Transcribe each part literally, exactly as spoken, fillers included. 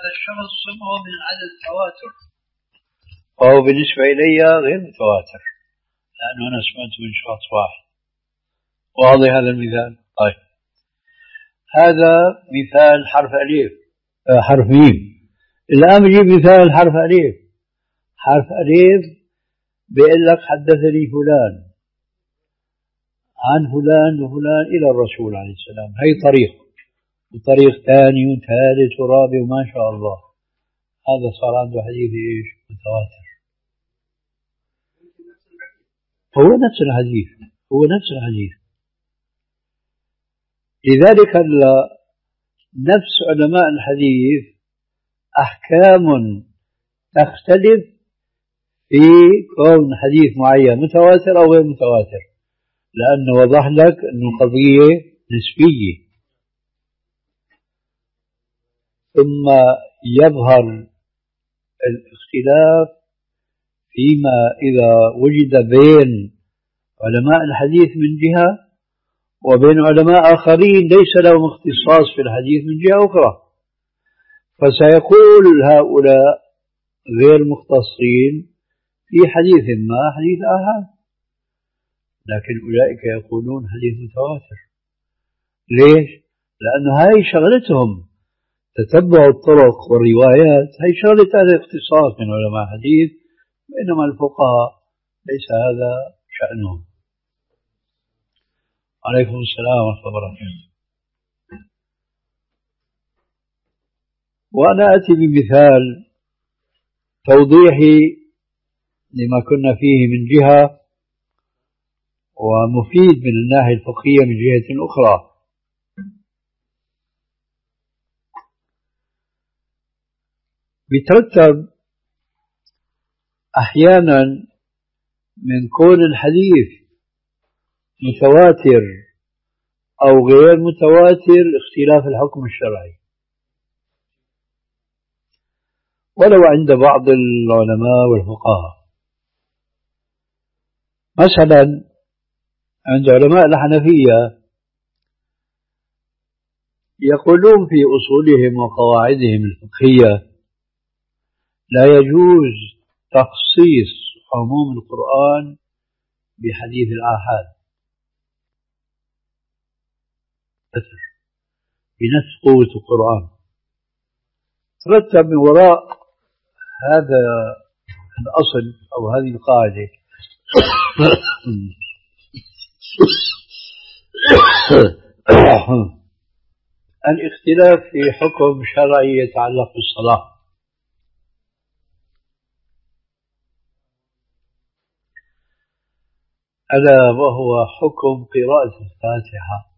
هذا الشخص سمعه من عدد التواتر، فهو بالنسبة إلي غير متواتر لأنه أنا سمعته من شخص واحد. واضح هذا المثال؟ طيب، هذا مثال حرف أليف آه حرف ميم. الآن بجيب مثال حرف أليف. حرف أليف بيقول لك حدثني فلان عن فلان وفلان إلى الرسول عليه السلام، هي طريق، وطريق ثاني وثالث ورابع وما شاء الله. هذا صار عنده حديث إيش؟ متواتر. هو نفس الحديث هو نفس الحديث لذلك نفس علماء الحديث أحكام تختلف في كون حديث معين متواتر أو غير متواتر، لأنه وضح لك أنه قضية نسبية. ثم يظهر الاختلاف فيما إذا وجد بين علماء الحديث من جهة وبين علماء آخرين ليس لهم اختصاص في الحديث من جهة أخرى، فسيقول هؤلاء غير مختصين في حديث ما حديث آحاد، لكن أولئك يقولون حديث متواتر. ليش؟ لأنه هاي شغلتهم، تتبع الطرق والروايات، هاي شغلة أهل الاختصاص من علماء الحديث، بينما الفقهاء ليس هذا شأنهم. عليكم السلام ورحمة الله وبركاته. وأنا أتي بمثال توضيحي لما كنا فيه من جهة، ومفيد من الناحية الفقهية من جهة أخرى. بيترتب أحيانا من كون الحديث متواتر أو غير متواتر اختلاف الحكم الشرعي، ولو عند بعض العلماء والفقهاء. مثلا عند علماء الحنفية يقولون في أصولهم وقواعدهم الفقهية لا يجوز تخصيص عموم القرآن بحديث الآحاد بنفس قوة القرآن. ترتب من وراء هذا الأصل أو هذه القاعدة الاختلاف في حكم شرعي يتعلق بالصلاة. ألا وهو حكم قراءة الفاتحة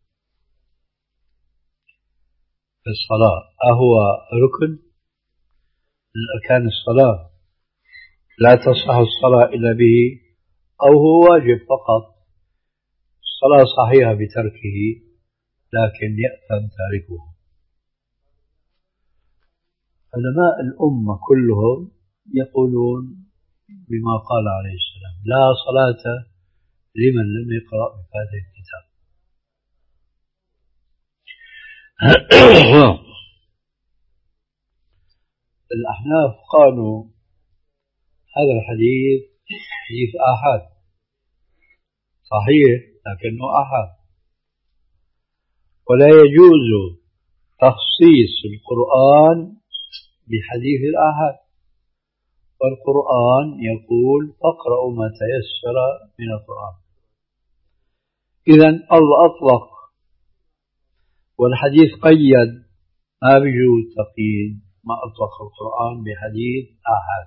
في الصلاة، أهو ركن من أركان الصلاة لا تصح الصلاة إلا به، أو هو واجب فقط الصلاة صحيحة بتركه لكن يأثم تاركه؟ علماء الأمة كلهم يقولون بما قال عليه السلام: لا صلاة لمن لم يقرأ بفاتحة الكتاب. الأحناف قالوا هذا الحديث حديث آحاد صحيح لكنه آحاد، ولا يجوز تخصيص القرآن بحديث الآحاد، والقرآن يقول فاقرأوا ما تيسر من القرآن. إذن الله أطلق والحديث قيد، ما بيجوز تقييد ما أطلق القرآن بحديث آحاد.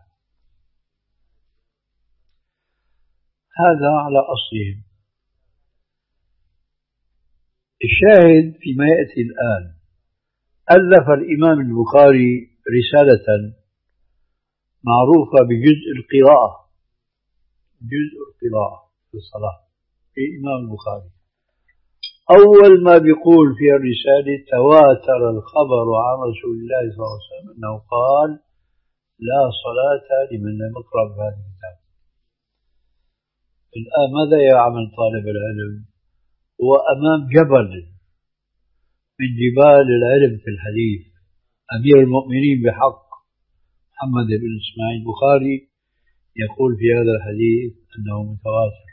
هذا على أصلهم. الشاهد فيما يأتي الآن، ألف الإمام البخاري رسالة معروفة بجزء القراءة، جزء القراءة في الصلاة في الإمام البخاري. أول ما بيقول في الرسالة: تواتر الخبر عن رسول الله صلى الله عليه وسلم أنه قال: لا صلاة لمن لم يقرأ بهذا الكتاب. الآن ماذا يعمل طالب العلم؟ هو أمام جبل من جبال العلم في الحديث، أمير المؤمنين بحق محمد بن إسماعيل البخاري يقول في هذا الحديث أنه متواتر،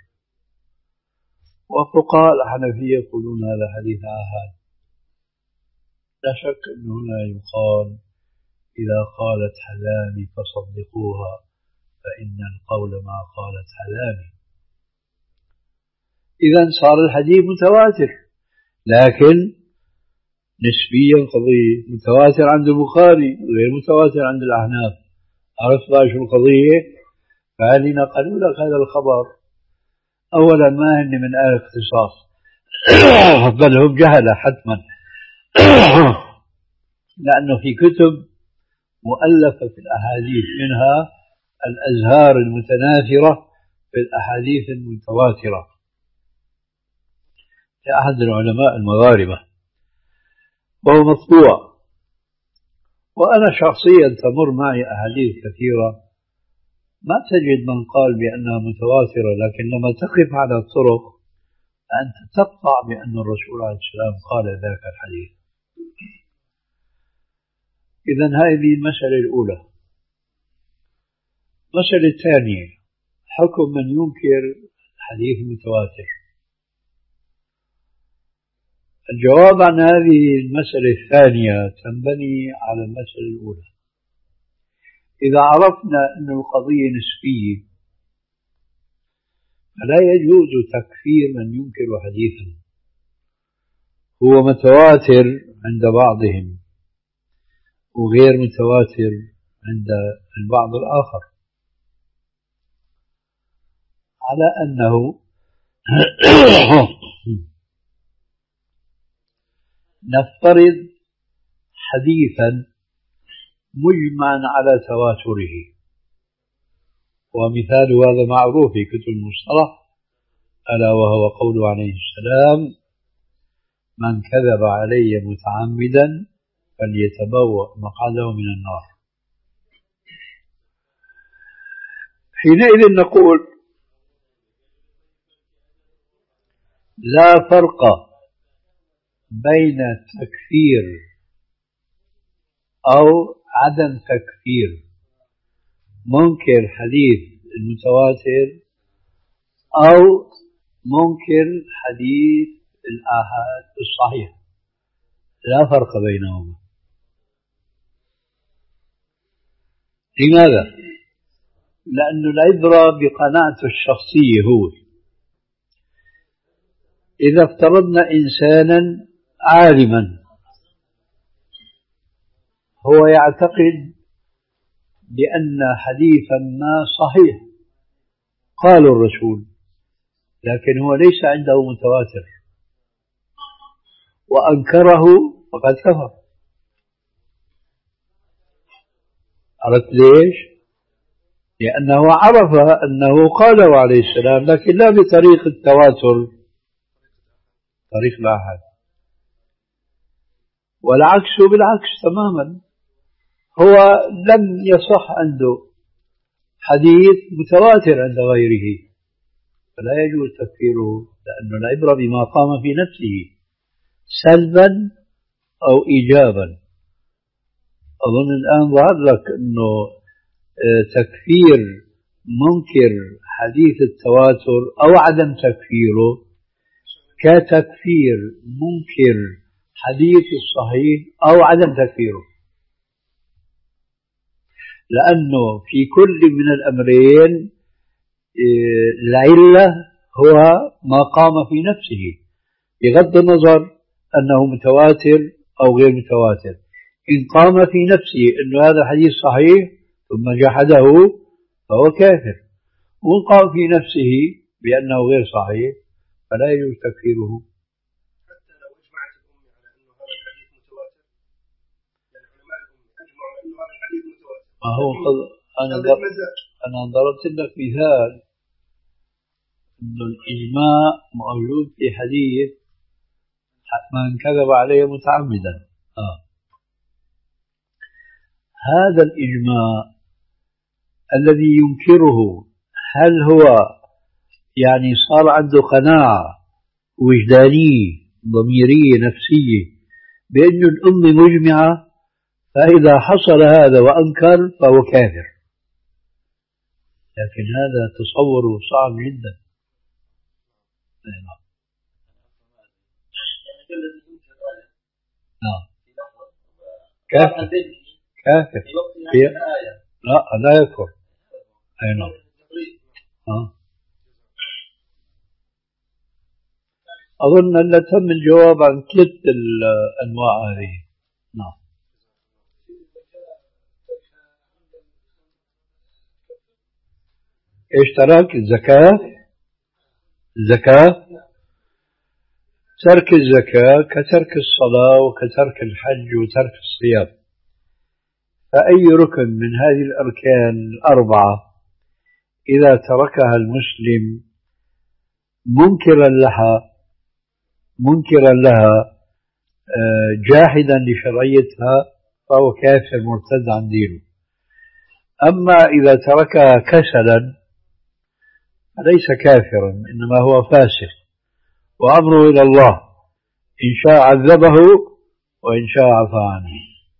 وفقهاء الحنفية يقولون هذا حديث آحاد. لا شك أن هنا يقال إذا قالت حلامي فصدقوها فإن القول ما قالت حلامي. إذا صار الحديث متواتر، لكن نسبيا قضية متواتر عند البخاري غير متواتر عند الأحناف. عرفت بقى شو القضية؟ فهل نقلوا لك هذا الخبر أولا ما هن من أهل الاختصاص بل هم جهلة حتما لأنه في كتب مؤلفة في الأحاديث منها الأزهار المتناثرة في الأحاديث المتواترة لأحد العلماء المغاربة وهو مطبوع. وأنا شخصيا تمر معي أحاديث كثيرة ما تجد من قال بأنها متواترة، لكن لما تقف على الطرق أنت تقطع بأن الرسول عليه السلام قال ذاك الحديث. إذن هذه المسألة الأولى. المسألة الثانية حكم من ينكر الحديث المتواتر. الجواب عن هذه المسألة الثانية تنبني على المسألة الأولى. إذا عرفنا أن القضية نسبية فلا يجوز تكفير من ينكر حديثا هو متواتر عند بعضهم وغير متواتر عند البعض الآخر، على أنه نفترض حديثا مجمعا على تواتره، ومثال هذا معروف في كتب المصطلح ألا وهو قوله عليه السلام من كذب علي متعمدا فليتبوأ مقعده من النار. حينئذ نقول لا فرق بين تكفير أو عدم تكفير منكر حديث المتواتر أو منكر حديث الآحاد الصحيح، لا فرق بينهما. لماذا؟ لأن العبرة بقناعته الشخصية. هو إذا افترضنا إنسانا عالما هو يعتقد بأن حديثا ما صحيح قال الرسول، لكن هو ليس عنده متواتر وأنكره فقد كفر. عرفت ليش؟ لأنه عرف أنه قاله عليه السلام لكن لا بطريق التواتر، طريق الآحاد. والعكس بالعكس تماما، هو لم يصح عنده حديث متواتر عند غيره فلا يجوز تكفيره، لأن العبرة بما قام في نفسه سلبا أو إيجابا. أظن الآن ظهر لك أنه تكفير منكر حديث التواتر أو عدم تكفيره كتكفير منكر حديث الصحيح أو عدم تكفيره، لأنه في كل من الأمرين العلة هو ما قام في نفسه بغض النظر أنه متواتر أو غير متواتر. إن قام في نفسه أن هذا الحديث صحيح ثم جحده فهو كافر، وإن قام في نفسه بأنه غير صحيح فلا يجوز تكفيره. حتى لو اجمعت الأمة على أن هذا الحديث متواتر، يعني العلماء الأمة أجمعوا أن هذا الحديث متواتر. ما هو أنا ضرب أنا ضربت لك مثال إنه الإجماع موجود في حديث من كذب عليه متعمدا. آه. هذا الإجماع الذي ينكره هل هو يعني صار عنده قناعة وجدانية ضميرية نفسية بأن الأمة مجمعة فإذا حصل هذا وأنكر فهو كافر، لكن هذا تصور صعب جدا. نعم كافر كافر لا لا يكفر. أي نعم. آه. أظن أن تم الجواب عن ثلاث الأنواع هذه. نعم. إيش ترك الزكاة؟ الزكاة ترك الزكاة كترك الصلاة وكترك الحج وترك الصيام، فأي ركن من هذه الأركان الأربعة إذا تركها المسلم منكرا لها منكرا لها جاحدا لشرعيتها فهو كافر مرتد عن دينه. أما إذا تركها كسلا فليس كافرا، إنما هو فاسق وأمره إلى الله، إن شاء عذبه وإن شاء عفى عنه.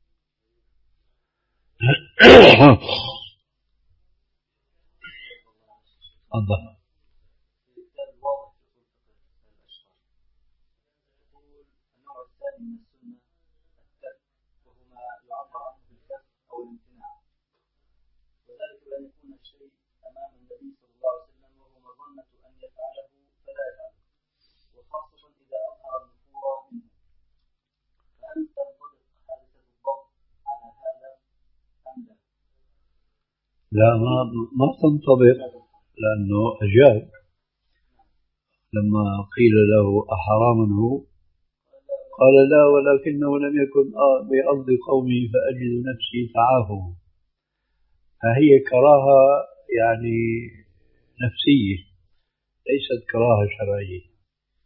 الله. لا ما ما تنطبق، لأنه أجاب لما قيل له أحرام هو قال لا ولكنه لم يكن بأرض قومي فأجد نفسي تعافه، فهي كراهة يعني نفسية ليست كراهة شرعية.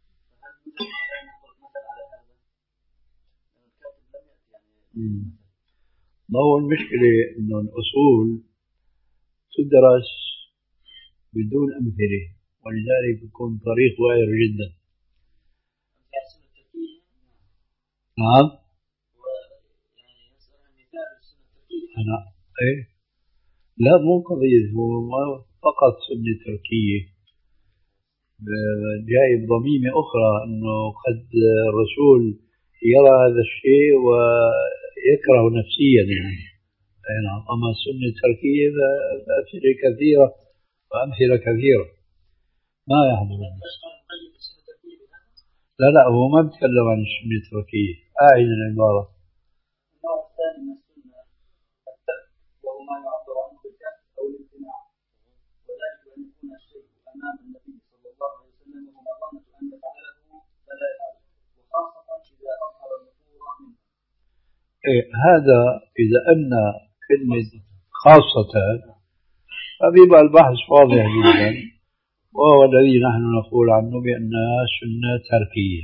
ما هو المشكلة إنه الأصول تدرس بدون أمثلة، ولذلك يكون طريق وائر جدا. نعم. أنا إيه لا مو قضية، هو ما فقط سنة تركية، جاي بضميمة أخرى أنه قد الرسول يرى هذا الشيء ويكره نفسيا يعني. نعم. أما السنة التركية فأمثلة كثيرة وأمثلة كثيرة ما يحضر. لا لا هو ما بيتكلم عن السنة التركية. أعيد العبارة. النوع الثاني من السنة الترك، وهو ما يعبر عنه بالكف أو الامتناع، وذلك أن يكون الشيء أمام النبي صلى الله عليه وسلم وهو ظنة أن يفعله فلا يفعله، وخاصة إذا أظهر النفور منه. إيه هذا إذا أن كلمة خاصة فبيبقى البحث واضح جدا، وهو الذي نحن نقول عنه بأنها سنة تركية.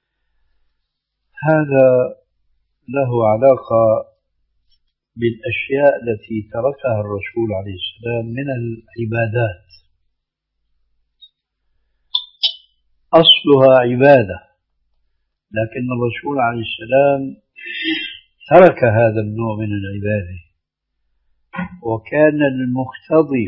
هذا له علاقة بالأشياء التي تركها الرسول عليه السلام من العبادات، أصلها عبادة، لكن الرسول عليه السلام ترك هذا النوع من العبادة، وكان المقتضي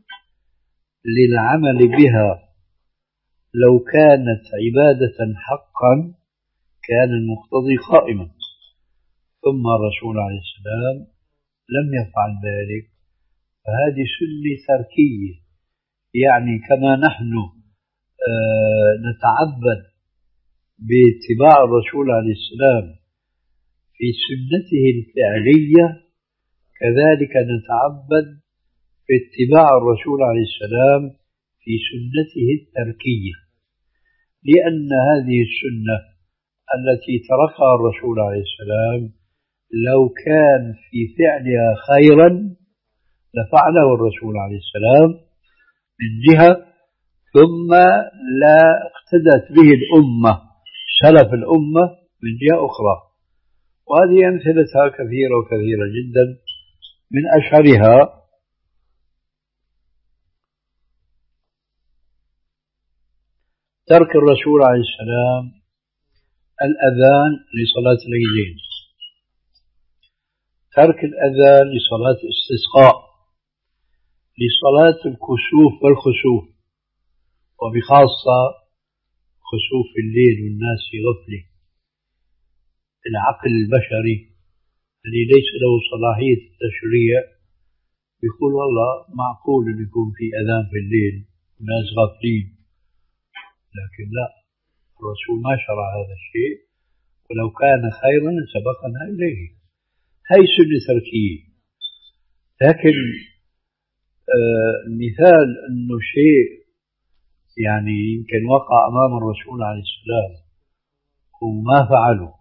للعمل بها لو كانت عبادة حقا كان المقتضي قائما، ثم الرسول عليه السلام لم يفعل ذلك، فهذه سنة تركية. يعني كما نحن نتعبد باتباع الرسول عليه السلام في سنته الفعلية، كذلك نتعبد باتباع الرسول عليه السلام في سنته التركية، لأن هذه السنة التي تركها الرسول عليه السلام لو كان في فعلها خيرا لفعله الرسول عليه السلام من جهة، ثم لا اقتدت به الأمة سلف الأمة من جهة أخرى. وهذه أمثلتها كثيرة وكثيرة جدا، من أشهرها ترك الرسول عليه السلام الأذان لصلاة العيدين. ترك الأذان لصلاة الاستسقاء، لصلاة الكسوف والخسوف، وبخاصة خسوف الليل والناس في غفلة. العقل البشري الذي ليس له صلاحية التشريع يقول والله معقول أن يكون في أذان في الليل والناس غافلين، لكن لا، الرسول ما شرع هذا الشيء، ولو كان خيرا سبقنا إليه. هي سنة تركية. لكن آه المثال أنه شيء يعني يمكن وقع أمام الرسول عليه السلام وما فعله،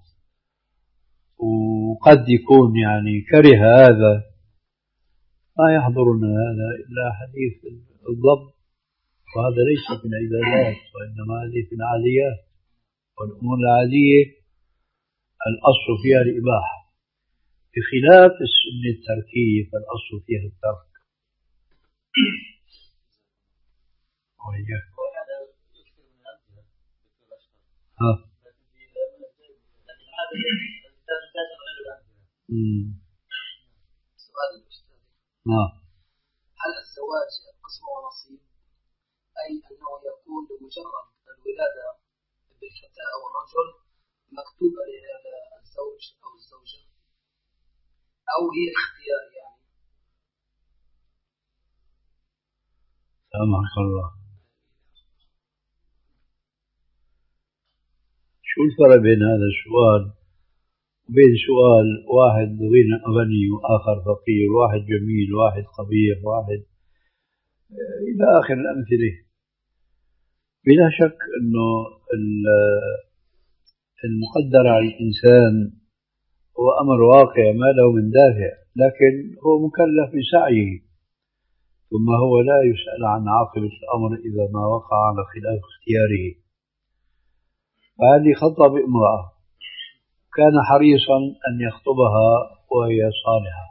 وقد يكون يعني كره هذا، ما يحضرنا هذا إلا حديث الضبط، وهذا ليس من العبادات وإنما هذه في العاديات، والأمور العادية الأصل فيها الإباحة، بخلاف السنة التركية فالأصل فيها الترك. ها. سؤال الأستاذ، هل الزواج قسم ونصيب، أي أنه يكون بمجرد الولادة بالفتاة أو الرجل مكتوبة لهذا الزوج أو الزوجة، أو هي اختيار يعني؟ سامحك الله، شو الفرق بين هذا السؤال وبين سؤال واحد غني وآخر فقير، واحد جميل واحد قبيح، واحد إلى آخر الأمثلة؟ بلا شك أنه المقدر على الإنسان هو أمر واقع ما له من دافع، لكن هو مكلف بسعيه، ثم هو لا يسأل عن عاقبة الأمر إذا ما وقع على خلاف اختياره. فهذه خطأ بامرأة كان حريصا أن يخطبها وهي صالحة،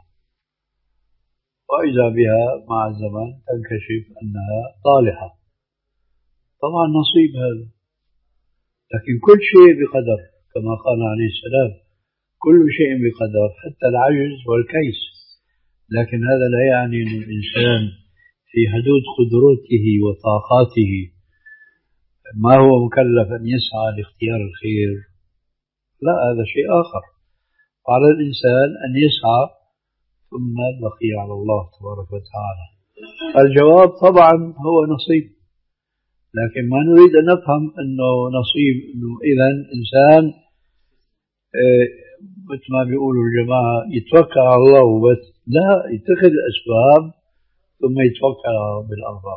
وإذا بها مع الزمن تنكشف أنها طالحة، طبعا نصيب هذا. لكن كل شيء بقدر كما قال عليه السلام، كل شيء بقدر حتى العجز والكيس. لكن هذا لا يعني أن الإنسان في حدود قدرته وطاقاته ما هو مكلف أن يسعى لاختيار الخير، لا، هذا شيء آخر. على الإنسان أن يسعى، ثم البقية على الله تبارك وتعالى. الجواب طبعا هو نصيب، لكن ما نريد أن نفهم أنه نصيب أنه إذا إنسان اه مثل ما بيقولوا الجماعة يتوكل على الله وبس، لا، يتخذ الأسباب ثم يتوكل على رب الأرباب.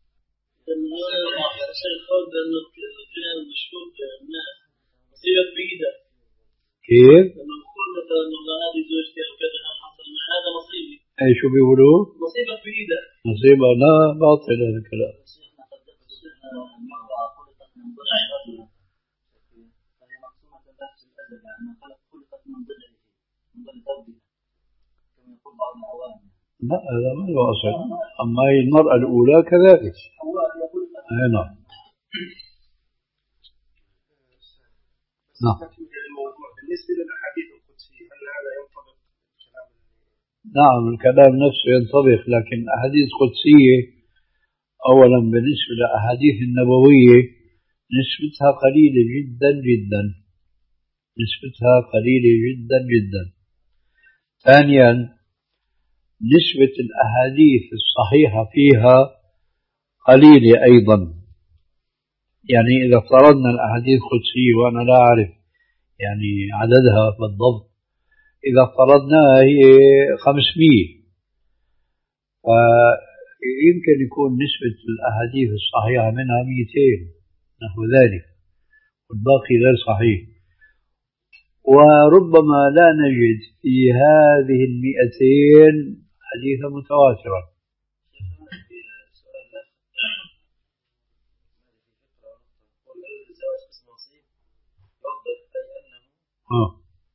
كيف؟ لما نقول مثلا والله هذه زوجتي او كذا حصل مع هذا نصيبي. اي شو بيقولوا؟ نصيبك بايدك. نصيبها لا، باطل هذا الكلام. لا، هذا ما له أصل. أما هي المرأة الأولى كذلك. أي نعم. نعم. بالنسبة للأحاديث القدسية هل هذا ينطبق الكلام؟ نعم، الكلام نفسه ينطبق، لكن أحاديث قدسية أولا بالنسبة للأحاديث النبوية نسبتها قليلة جدا جدا، نسبتها قليلة جدا جدا. ثانيا نسبة الأحاديث الصحيحة فيها قليلة أيضا. يعني إذا افترضنا الأحاديث القدسية وأنا لا أعرف يعني عددها بالضبط، إذا افترضناها هي خمسمية، فيمكن يكون نسبة الأحاديث الصحيحة منها مئتين نحو ذلك، والباقي غير صحيح. وربما لا نجد في هذه المئتين حديثا متواترا. اه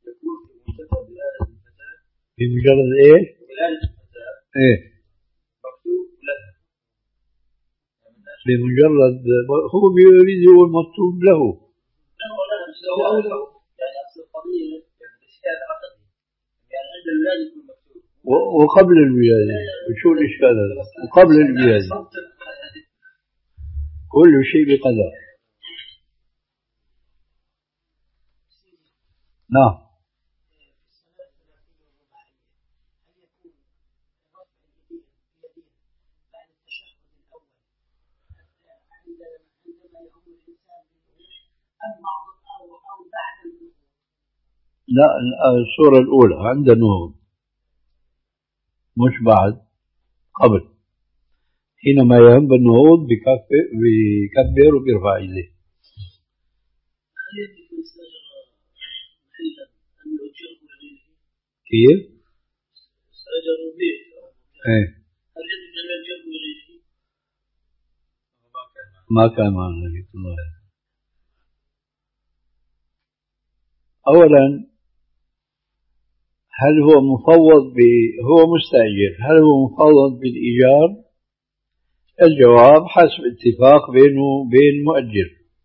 بمجرد ايش؟ ايه مكتوب له، بمجرد هو بيريد هو المكتوب له. يعني أصل القضية يعني الإشكال عقدي، يعني عند الولاد يكون وقبل الولادة شو الإشكال هذا؟ وقبل الولادة كل شيء بقدر. نعم. لا الصورة الأولى عند النهوض مش بعد، قبل. حينما يهم بالنهوض بكبر وبيرفع يديه. كيف؟ ايه ما كان معنا الله. أولا هل هو مفوض ب هو مستأجر، هل هو مفوض بالإيجار؟ الجواب حسب اتفاق بينه وبين المؤجر.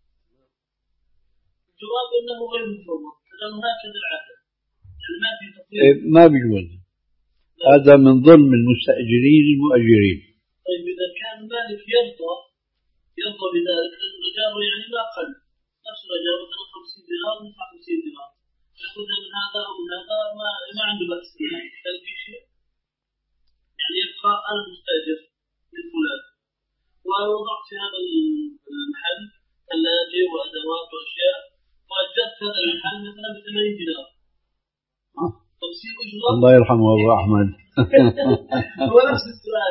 الجواب أنه غير مفوض لأنه هكذا العادة، يعني ما في تفصيل. إيه ما بيجوز، هذا من ظلم المستأجرين المؤجرين. طيب إذا كان مالك يرضى يرضى بذلك رجاله يعني لا أقل، نفس رجاله مثلا خمسين دينار ندفع خمسين دينار، يأخذها من هذا أو من هذا ما ما عنده بأس، هل في شيء؟ يعني يبقى أنا مستأجر من فلان ووضعت في هذا المحل ثلاجة وأدوات وأشياء وأجرت هذا المحل مثلا ب ثمانين دينار. تفسير أجرة الله يرحمه أبو أحمد. هو نفس السؤال.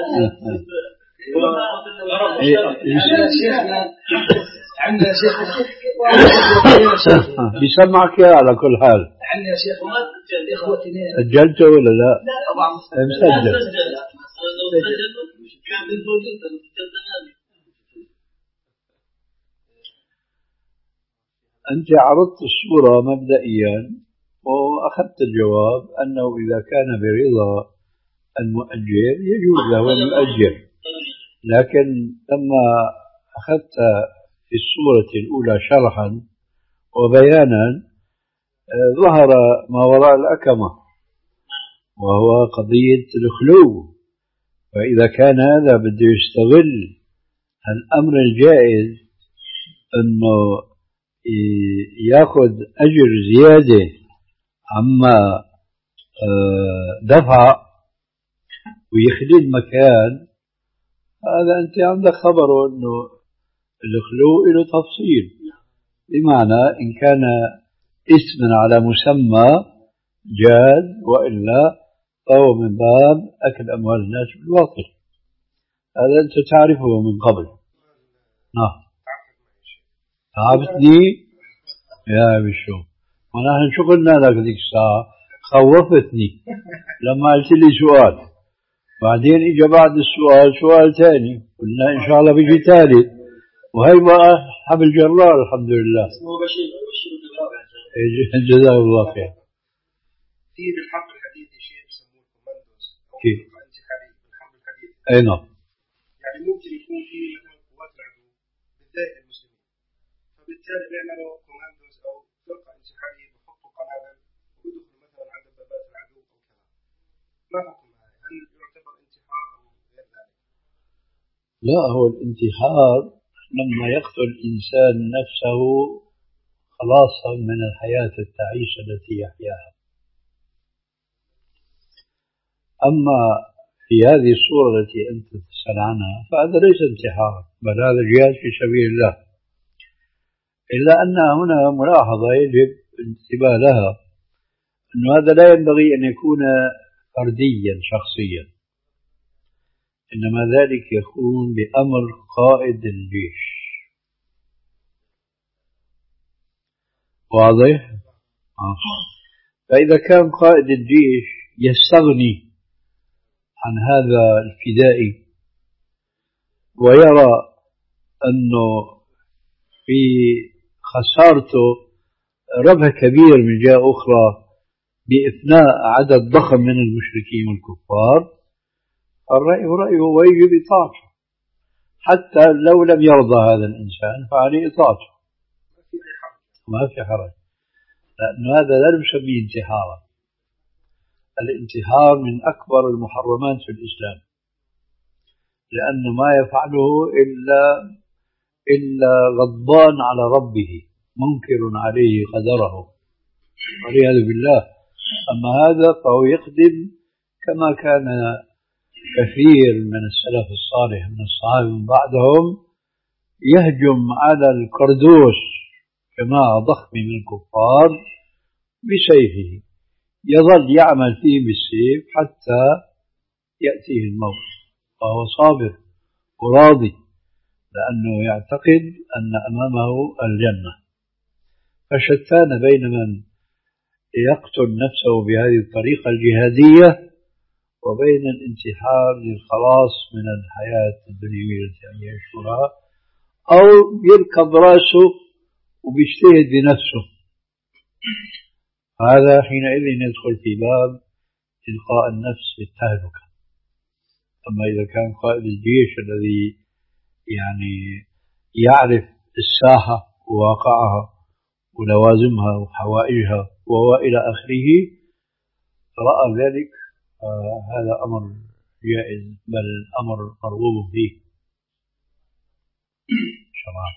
عندنا شيخ بيسمعك يا على كل حال. عندنا شيخ إخوتي سجلته ولا لا؟ طبعا مسجل. أنت عرضت الصورة مبدئيا وأخذت الجواب أنه إذا كان برضا المؤجر يجوز له أن يؤجر، لكن لما أخذت في الصورة الأولى شرحا وبيانا ظهر ما وراء الأكمة وهو قضية الخلو. فإذا كان هذا بده يستغل الأمر الجائز أنه يأخذ أجر زيادة عما دفع ويخلي المكان، هذا أنت عندك خبره أنه الخلو له تفصيل، بمعنى إن كان اسما على مسمى جاز، وإلا فهو من باب أكل أموال الناس بالباطل. هذا أنت تعرفه من قبل. نعم تعبتني يا بشو، ونحن شو قلنا لك ذيك الساعة؟ خوفتني لما قلت لي سؤال، بعدين اجى بعد السؤال سؤال ثاني، قلنا ان شاء الله بيجي ثالث، وهي بقى حبل جرار الحمد لله. جزاه الله خير. في بالحرب الحديثي شيء يسموه كوماندوز او كيف؟ انتحاري بالحرب الحديثي. اي نعم. يعني ممكن يكون في مثلا قوات العدو بالذات المسلمين، فبالتالي بيعملوا كوماندوز او فرقه انتحاريه بحطوا قنابل ويدخلوا مثلا على دبابات العدو او كذا. ما حكم هذا؟ هل يعتبر انتحار او غير ذلك؟ لا، هو الانتحار لما يقتل الانسان نفسه خلاصا من الحياة التعيسة التي يحياها. أما في هذه الصورة التي أنت تسأل عنها فهذا ليس انتحار، بل هذا جهاد في سبيل الله. إلا أن هنا ملاحظة يجب الانتباه لها، أن هذا لا ينبغي أن يكون فرديا شخصيا، إنما ذلك يكون بأمر قائد الجيش. واضح؟ آه. فإذا كان قائد الجيش يستغني عن هذا الفدائي ويرى أنه في خسارته ربح كبير من جهة أخرى بإفناء عدد ضخم من المشركين والكفار، الرأي رأيه ويجب إطاعته، حتى لو لم يرضى هذا الإنسان فعليه إطاعته، ما في حرج، لأن هذا لا نسميه انتحارا. الانتحار من أكبر المحرمات في الإسلام، لأن ما يفعله إلا إلا غضبان على ربه منكر عليه قدره والعياذ بالله. أما هذا فهو يقدم كما كان كثير من السلف الصالح من الصحابة من بعدهم يهجم على القردوس جماعة ضخمة من الكفار بسيفه، يظل يعمل فيه بالسيف حتى يأتيه الموت، فهو صابر وراضي لأنه يعتقد أن أمامه الجنة. فشتان بين من يقتل نفسه بهذه الطريقة الجهادية وبين الانتحار للخلاص من الحياة الدنيوية التي يعيشها، أو يركب رأسه وبيجتهد بنفسه، هذا حينئذ يدخل في باب إلقاء النفس بالتهلكة. أما إذا كان قائد الجيش الذي يعني يعرف الساحة وواقعها ولوازمها وحوائجها وإلى آخره رأى ذلك، آه هذا أمر جائز بل أمر مرغوب فيه شرعا.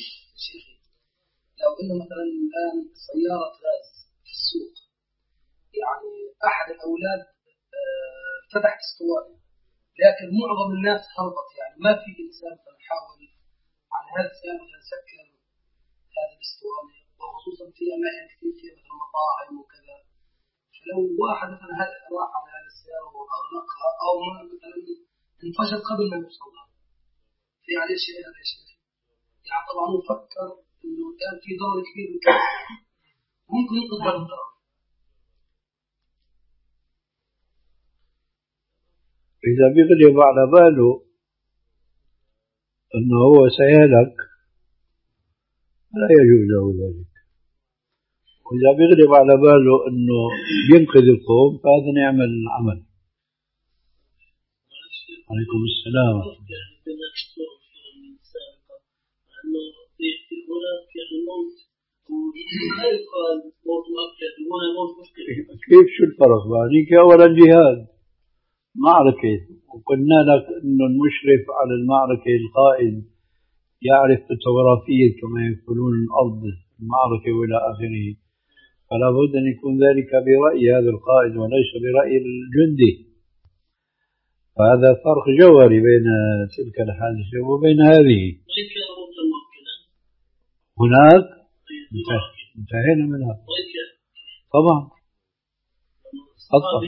لو إنه مثلا الآن سيارة غاز في السوق، يعني أحد الأولاد آه فتح اسطوانة، لكن معظم الناس هربت، يعني ما في إنسان يحاول عن هذا السيارة يسكر هذه الاسطوانة، وخصوصا في أماكن كثير فيها مثل مطاعم وكذا. فلو واحد مثلا راح على هذه السيارة وأغلقها أو مثلا انفجر قبل ما يوصلها، في عليه شيء هذا الشيء؟ يعني طبعا نفكر إنه كان في ضرر كبير من كذا، ممكن ينقذ هذا الضرر. إذا بيغلب على باله أنه هو سيهلك لا يجوز له ذلك، وإذا بيغلب على باله أنه ينقذ القوم فهذا نعمل العمل. عليكم السلام. كيف شو الفرق؟ يعني أولا جهاد معركة، وقلنا لك أنه المشرف على المعركة القائد يعرف التوغرافية كما يقولون الأرض المعركة وإلى آخره، فلا بد أن يكون ذلك برأي هذا القائد وليس برأي الجندي. فهذا فرق جوهري بين تلك الحادثة وبين هذه. هناك انتهينا منها طبعا أطلع.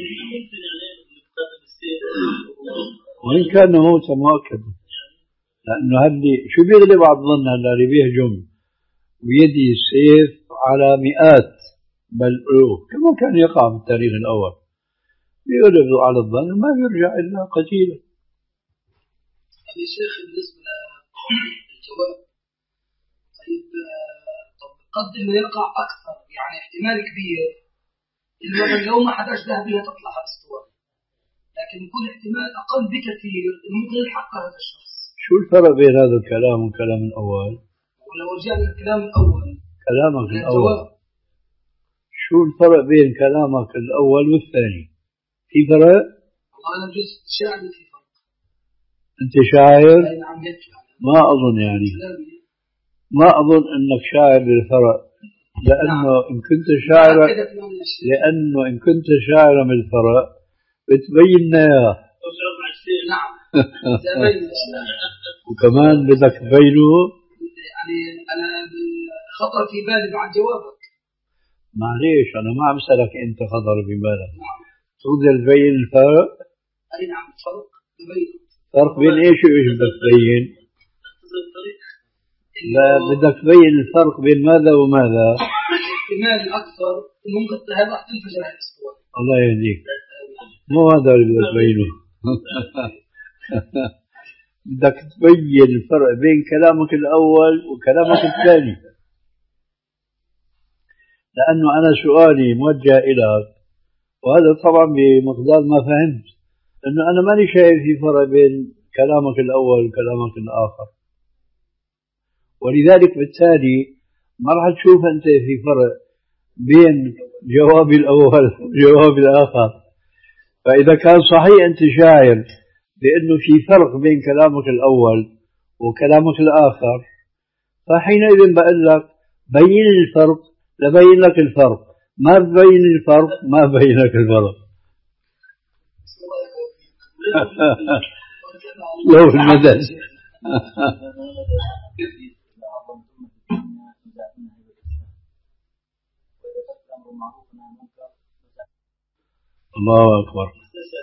وإن كان موتا مؤكدا، لأنه هذي شو بيغلب على الظن هلا اللي بيهجم بيدي السيف على مئات بل ألوف كما كان يقع في التاريخ الأول، بيغلب على الظن ما بيرجع إلا قتيلا. يا شيخ بالنسبة للجواب، طيب طب قد إنه يقع أكثر، يعني احتمال كبير إنه لو ما حداش ذهبية تطلع الاسطوانة، لكن يكون احتمال أقل بكثير ممكن يلحق هذا الشخص. شو الفرق بين هذا الكلام والكلام الأول؟ ولو رجعنا للكلام الأول، كلامك الأول شو الفرق بين كلامك الأول والثاني؟ في فرق؟ والله أنا جزء شاعر في فرق. أنت شاعر؟ نعم يدفع. ما أظن يعني ما أظن أنك شاعر بالفرق، لأنه نعم. إن كنت شاعرا لأنه إن كنت شاعرا بالفرق بتبين إياه. نعم. وكمان بدك تبينه. يعني أنا خطر في بالي بعد جوابك. معليش أنا ما عم أسألك أنت خطر في بالك. نعم. تقدر تبين الفرق؟ أي نعم فرق تبين. فرق بين إيش وإيش بدك تبين؟ لا بدك تبين الفرق بين ماذا وماذا؟ احتمال أكثر ممكن هذا راح تنفجر هذه الاسطوانة. الله يهديك. مو هذا اللي بدك تبينه. بدك تبين الفرق بين كلامك الأول وكلامك الثاني، لأنه أنا سؤالي موجه إليك، وهذا طبعا بمقدار ما فهمت أنه أنا ماني شايف في فرق بين كلامك الأول وكلامك الآخر، ولذلك بالتالي ما راح تشوف أنت في فرق بين جوابي الأول وجوابي الآخر، فإذا كان صحيح أنت شاعر بأنه في فرق بين كلامك الأول وكلامك الآخر، فحينئذ بقول لك بين الفرق لبين لك الفرق، ما ببين الفرق ما بين لك الفرق. لو في المدى الله أكبر.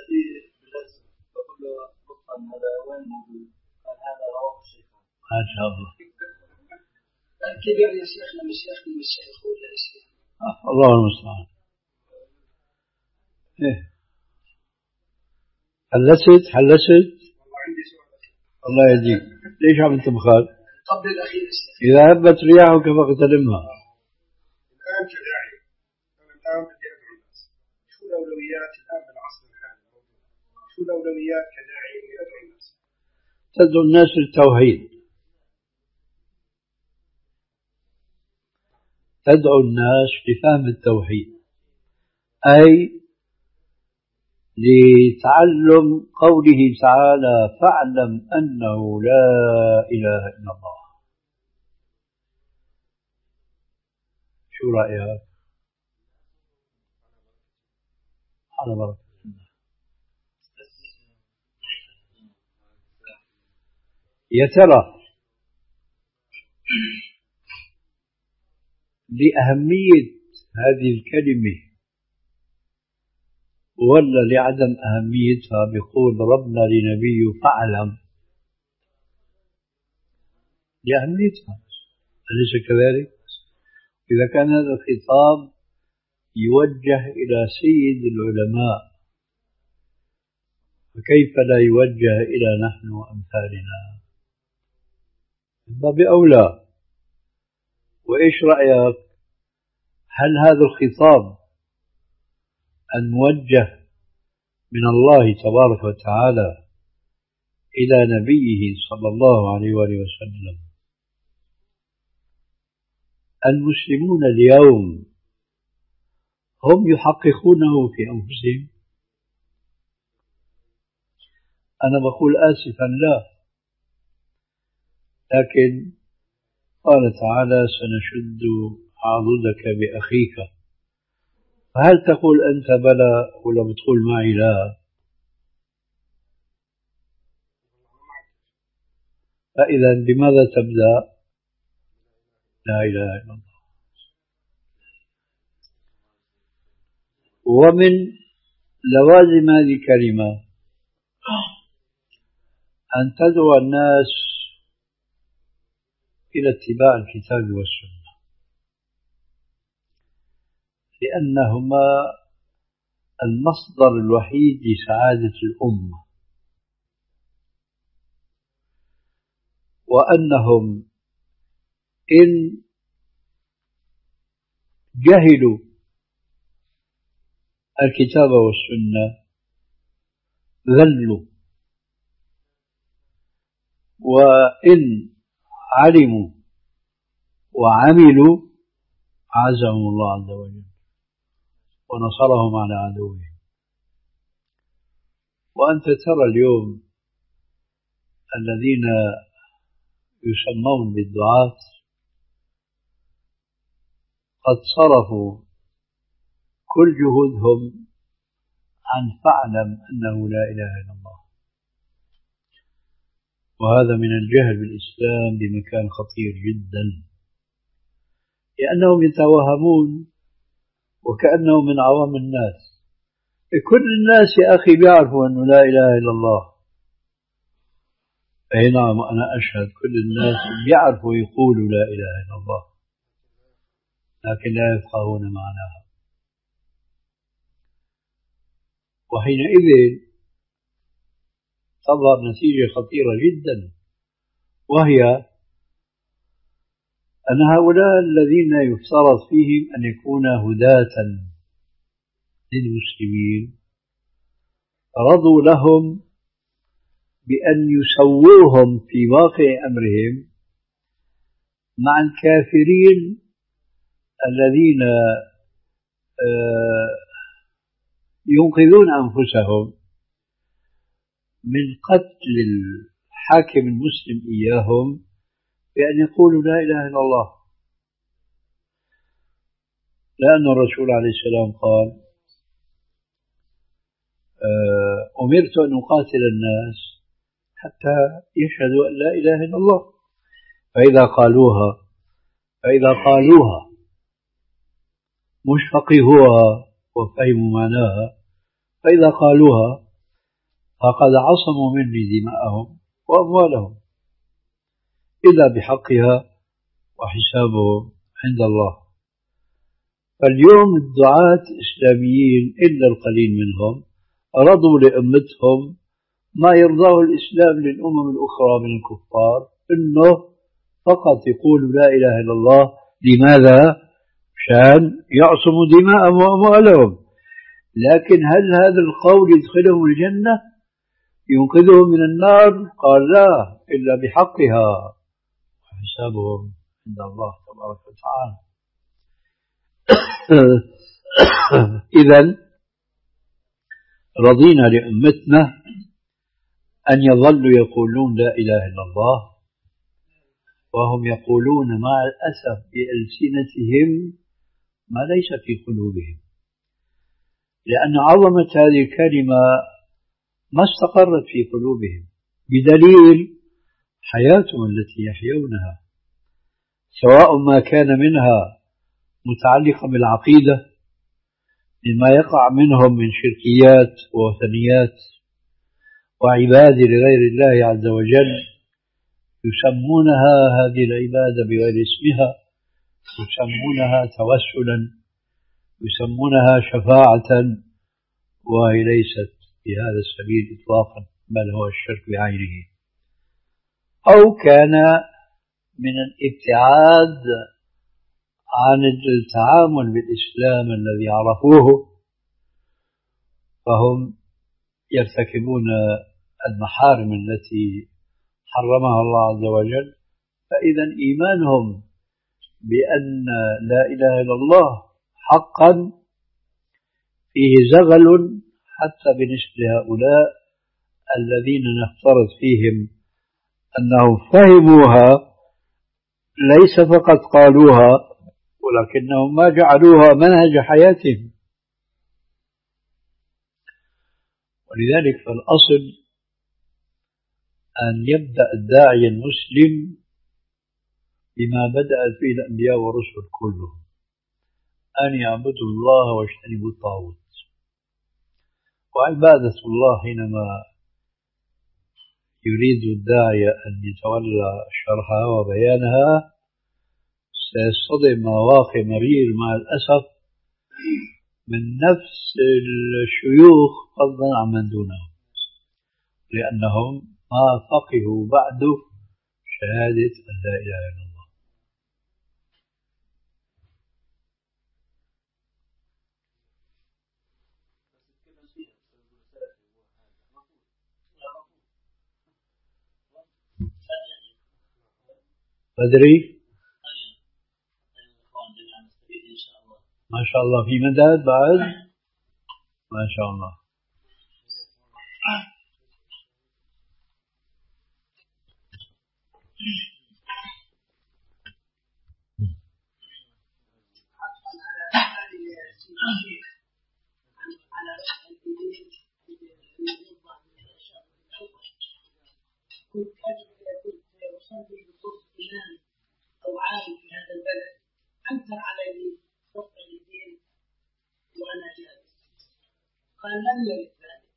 ما شاء الله. الكبير يا شيخنا مش شيخ من الشيخ ولا شيء. الله المستعان. إيه حلست حلست. الله يهديك. ليش عم تبخل؟ قبل الأخير يا شيخ. إذا هبت رياحك فاغتنمها. الآن كداعي أنا الآن بدي أدعو الناس، شو الأولويات الآن بالعصر الحالي؟ شو الأولويات كداعي إني أدعو الناس؟ تدعو الناس للتوحيد، تدعو الناس لفهم التوحيد، أي لتعلم قوله تعالى فاعلم أنه لا إله إلا الله. شو رأيك؟ على بركة الله. يا ترى لأهمية هذه الكلمة ولا لعدم أهميتها بيقول ربنا لنبيه فاعلم؟ لأهميتها، أليس كذلك؟ إذا كان هذا الخطاب يوجه إلى سيد العلماء فكيف لا يوجه إلى نحن وأمثالنا؟ باب أولى. وإيش رأيك؟ هل هذا الخطاب الموجه من الله تبارك وتعالى إلى نبيه صلى الله عليه وآله وسلم المسلمون اليوم هم يحققونه في أنفسهم؟ أنا بقول آسفا لا، لكن قال تعالى سنشد عضدك بأخيك، فهل تقول أنت بلى ولا بتقول معي لا؟ فإذا بماذا تبدأ؟ لا إله إلا الله. ومن لوازم هذه الكلمة أن تدعو الناس إلى اتباع الكتاب والسنة، لأنهما المصدر الوحيد لسعادة الأمة، وأنهم إن جهلوا الكتاب والسنة ذلوا، وإن علموا وعملوا عزهم الله عز وجل ونصرهم على عدوهم. وأنت ترى اليوم الذين يسمون بالدعاة قد صرفوا كل جهودهم عن فاعلم أنه لا إله إلا الله، وهذا من الجهل بالإسلام بمكان خطير جدا، لأنهم يتوهمون وكأنهم من عوام الناس. كل الناس يا أخي بيعرفوا أنه لا إله إلا الله. أي نعم، أنا أشهد كل الناس بيعرفوا يقولوا لا إله إلا الله، لكن لا يفقهون معناها. وحينئذ تظهر نتيجة خطيرة جدا، وهي أن هؤلاء الذين يفترض فيهم أن يكونوا هداة للمسلمين رضوا لهم بأن يسووهم في واقع أمرهم مع الكافرين الذين ينقذون أنفسهم من قتل الحاكم المسلم إياهم بأن يقولوا لا إله إلا الله، لأن الرسول عليه السلام قال أمرت أن أقاتل الناس حتى يشهدوا أن لا إله إلا الله، فإذا قالوها فإذا قالوها مش فقهوها وفهموا معناها، فإذا قالوها فقد عصموا مني دماءهم وأموالهم إلا بحقها وحسابهم عند الله. فاليوم الدعاة الإسلاميين إلا القليل منهم رضوا لأمتهم ما يرضاه الإسلام للأمم الأخرى من الكفار، إنه فقط يقولوا لا إله إلا الله. لماذا؟ شان يعصموا دماءهم وأموالهم. لكن هل هذا القول يدخلهم الجنة ينقذهم من النار؟ قال لا، إلا بحقها وحسابهم عند الله تبارك وتعالى. إذن رضينا لأمتنا أن يظلوا يقولون لا إله إلا الله، وهم يقولون مع الأسف بألسنتهم ما ليس في قلوبهم، لأن عظمة هذه الكلمة ما استقرت في قلوبهم بدليل حياتهم التي يحيونها، سواء ما كان منها متعلقة بالعقيدة مما يقع منهم من شركيات ووثنيات وعبادة لغير الله عز وجل، يسمونها هذه العبادة بغير اسمها، يسمونها توسلا، يسمونها شفاعة، وهي ليست بهذا السبيل إطلاقا، بل هو الشرك بعينه. أو كان من الابتعاد عن التعامل بالإسلام الذي عرفوه، فهم يرتكبون المحارم التي حرمها الله عز وجل. فإذا إيمانهم بأن لا إله إلا الله حقا فيه زغل حتى بالنسبة لهؤلاء الذين نفترض فيهم أنهم فهموها، ليس فقط قالوها ولكنهم ما جعلوها منهج حياتهم. ولذلك فالأصل أن يبدأ الداعي المسلم بما بدأ فيه الأنبياء والرسل كلهم، أن يعبدوا الله واجتنبوا الطاغوت. وعبادة الله حينما يريد الداعية أن يتولى شرحها وبيانها سيصطدم مواقف مرير مع الأسف من نفس الشيوخ فضلا عن من دونهم، لأنهم ما فقهوا بعد شهادة أن لا إله إلا الله. بدري ما شاء الله في مدد بعد ما شاء الله. أو عالم في هذا البلد أنكر علي صدق الدين وأنا جالس، قال لم يرد ذلك.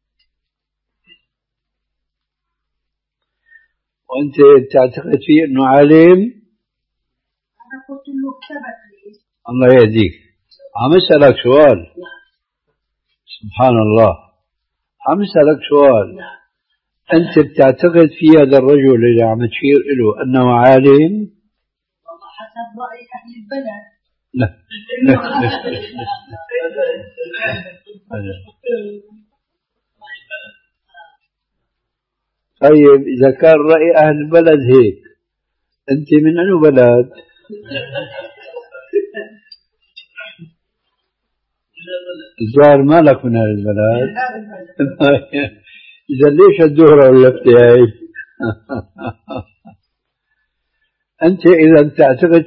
وأنت تعتقد فيه أنه عالم؟ أنا قلت له ثبت لي. الله يهديك. عم أسألك سؤال. نعم. سبحان الله. عم أسألك سؤال. نعم. أنت بتعتقد في هذا الرجل اللي عم تشير له أنه عالم؟ والله حسب رأي أهل البلد. لا. طيب إذا كان رأي أهل البلد هيك، أنت من أي بلد؟ الظاهر مالك من هالبلد. إذا ليش الدهرة واللفتة هاي؟ أنت إذا تعتقد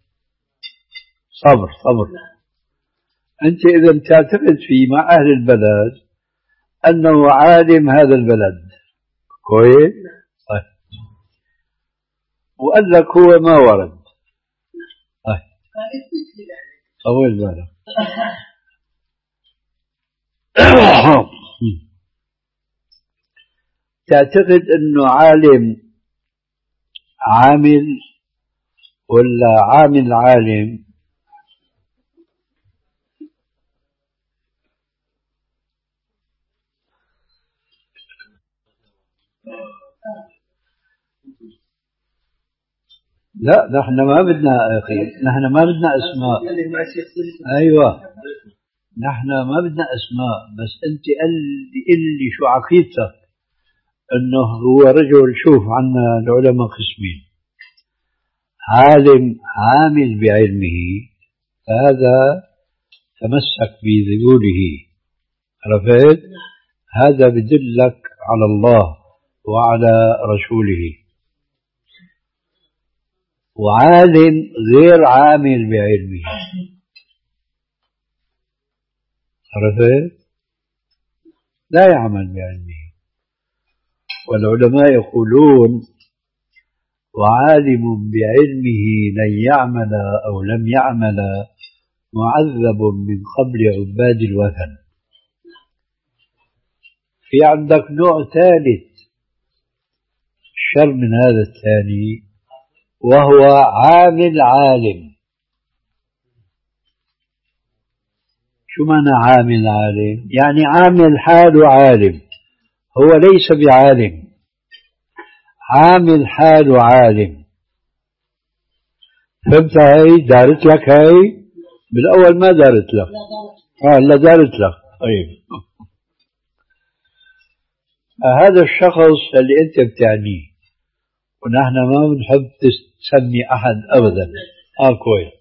صبر صبر أنت إذا تعتقد في مع أهل البلد أنه عالم هذا البلد كويس طيب. وقال لك هو ما ورد طيب. طول بالك. تعتقد أنه عالم عامل ولا عامل عالم؟ لا نحن ما بدنا أخي، نحن ما بدنا أسماء. أيوة نحن ما بدنا أسماء، بس أنت قل لي شو عقيدتك أنه هو رجل. شوف عنا العلماء قسمين: عالم عامل بعلمه فهذا تمسك بذيوله، عرفت؟ هذا بدلك على الله وعلى رسوله. وعالم غير عامل بعلمه، عرفت؟ لا يعمل بعلمه. والعلماء يقولون: وعالم بعلمه لن يعمل أو لم يعمل معذب من قبل عباد الوثن. في عندك نوع ثالث شر من هذا الثاني، وهو عامل عالم. شو معنى عامل عالم؟ يعني عامل حاله عالم، هو ليس بعالم، عامل حاله عالم. فهمت هاي؟ دارت لك هاي؟ بالأول ما دارت لك. آه لا دارت لك. طيب هذا الشخص اللي أنت بتعنيه، ونحن ما بنحب تسمي أحد أبدا. آه كويس.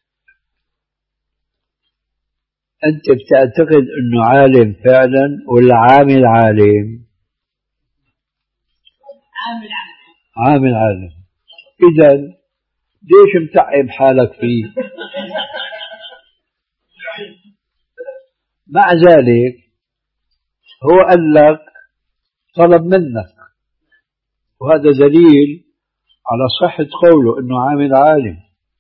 أنت بتعتقد أنه عالم فعلا ولا عامل عالم؟ عامل عالم. عامل عالم. إذا ليش متعب حالك فيه؟ مع ذلك هو قال لك طلب منك، وهذا دليل على صحة قوله أنه عامل عالم.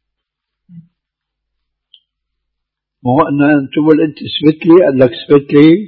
مو أن تقول أنت اثبت لي، قال لك اثبت لي.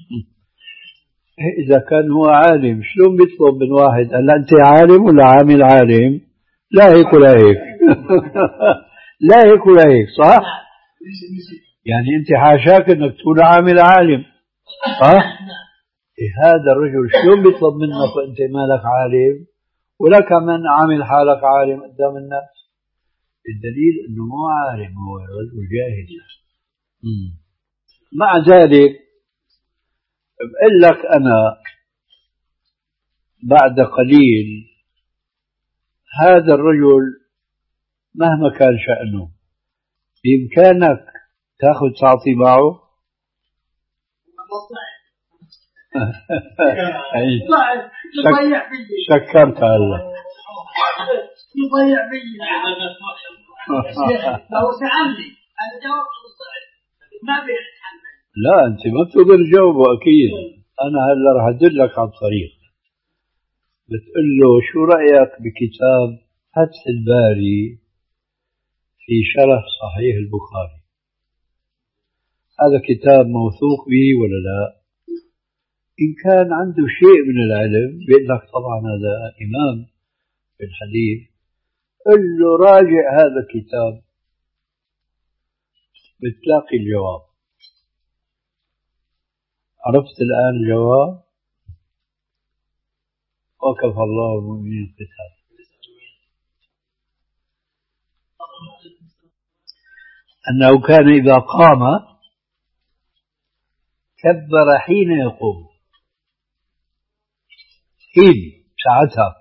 إذا كان هو عالم شلون بيطلب من واحد قال لا أنت عالم ولا عامل عالم؟ لا هيك ولا هيك. لا هيك ولا هيك، صح؟ يعني أنت حاشاك أنك تكون عامل عالم، صح؟ إيه هذا الرجل شلون بيطلب منك وأنت مالك عالم ولا كمان عامل حالك عالم قدام الناس؟ الدليل أنه مو عالم، هو رجل جاهل. مع ذلك بقول لك أنا بعد قليل هذا الرجل مهما كان شأنه بإمكانك تأخذ تعطي معه. شكرت هلا. يضيع بي. لو سألني أنا جاوبت ما بيتحمل. لا أنت ما بتقدر تجاوبه أكيد. أنا هلا راح أدلك على الطريق. بتقول له شو رأيك بكتاب فتح الباري في شرح صحيح البخاري؟ هذا كتاب موثوق به ولا لا؟ إن كان عنده شيء من العلم بيقول لك طبعا هذا إمام في الحديث، قل له راجع هذا الكتاب بتلاقي الجواب. عرفت الآن الجواب؟ وكفى الله المؤمنين القتال. أنه كان إذا قام كبر حين يقوم، حين ساعتها.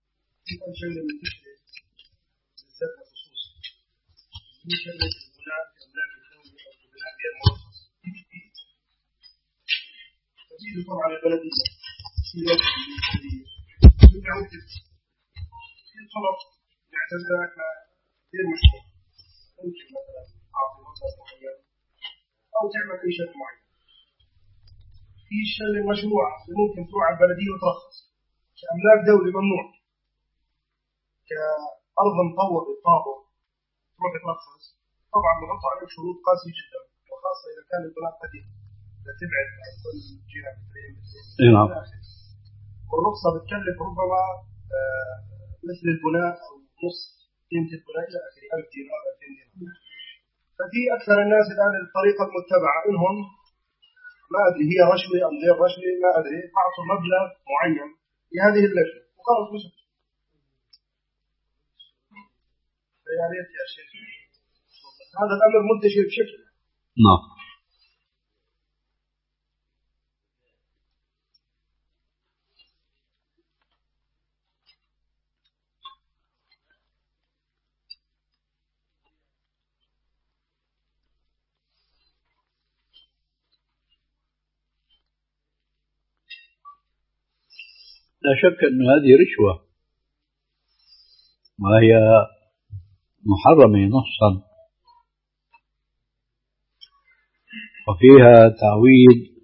بالذات خصوصا في طبعا البلدية في في طرق نعتبرها احنا غير مشروع، ممكن مثلا أعطي مبلغ معين أو تعمل أي شيء معين. في الشيء المشروع اللي ممكن تروح على البلدية وترخص كأملاك دولي ممنوع، كأرض مطورة طابة تروح ترخص، طبعا بنحط عليك شروط قاسية جدا، وخاصة إذا كان البناء قديم لا تبعد عن كل جهة مترين مترين نعم. والرخصة بتكلف ربما آه مثل البناء أو نص قيمة البناء إلى آخره ألف دينار ألفين دينار. ففي أكثر الناس الآن الطريقة المتبعة إنهم ما أدري هي رشوة أم غير رشوة ما أدري أعطوا مبلغ معين لهذه اللجنة وخلص مسك. يا ريت يا شيخ هذا الأمر منتشر بشكل. نعم. لا شك أن هذه رشوة وهي محرمة نصا، وفيها تعويد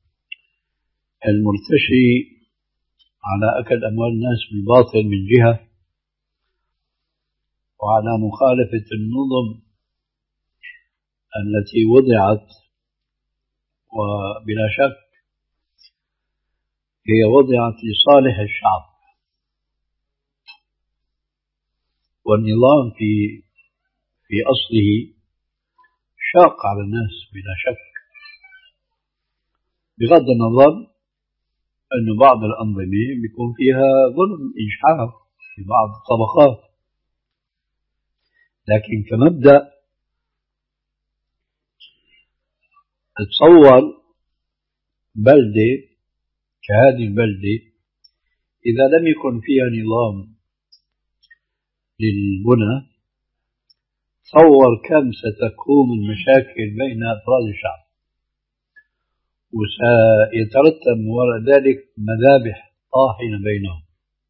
المرتشي على أكل أموال الناس بالباطل من جهة، وعلى مخالفة النظم التي وضعت، وبلا شك هي وضعت لصالح الشعب، والنظام في في أصله شاق على الناس بلا شك، بغض النظر أن بعض الأنظمة بيكون فيها ظلم إجحاف في بعض الطبقات، لكن كمبدأ تصور بلدة كهذه البلدة إذا لم يكن فيها نظام للبنى، تصور كم ستكون المشاكل بين أفراد الشعب، وسيترتب وراء ذلك مذابح طاحنة بينهم،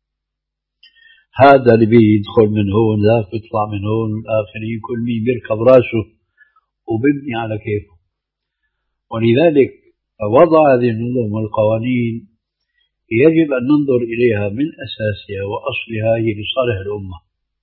هذا اللي بيدخل من هون ذاك يطلع من هون الآخرين، كل مين بيركب راسه وببني على كيفه. ولذلك وضع هذه النظم والقوانين يجب أن ننظر إليها من أساسها وأصلها هي لصالح الأمة،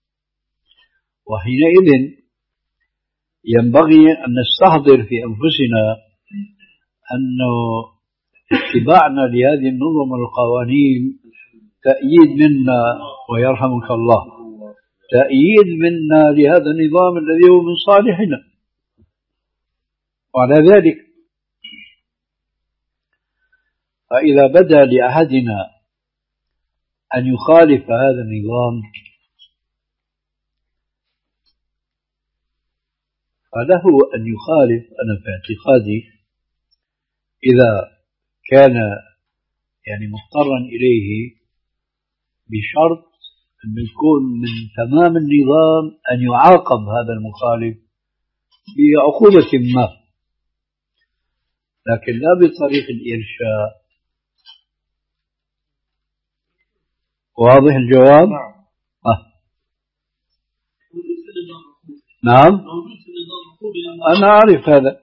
وحينئذ ينبغي أن نستحضر في أنفسنا أنه اتباعنا لهذه النظم والقوانين تأييد منا ويرحمك الله، تأييد منا لهذا النظام الذي هو من صالحنا. وعلى ذلك فإذا بدا لأحدنا أن يخالف هذا النظام فله أن يخالف، أنا في اعتقادي إذا كان يعني مضطرا إليه، بشرط أن يكون من تمام النظام أن يعاقب هذا المخالف بعقوبة ما، لكن لا بطريق الإرشاء. واضح الجواب؟ آه. نعم أنا أعرف هذا،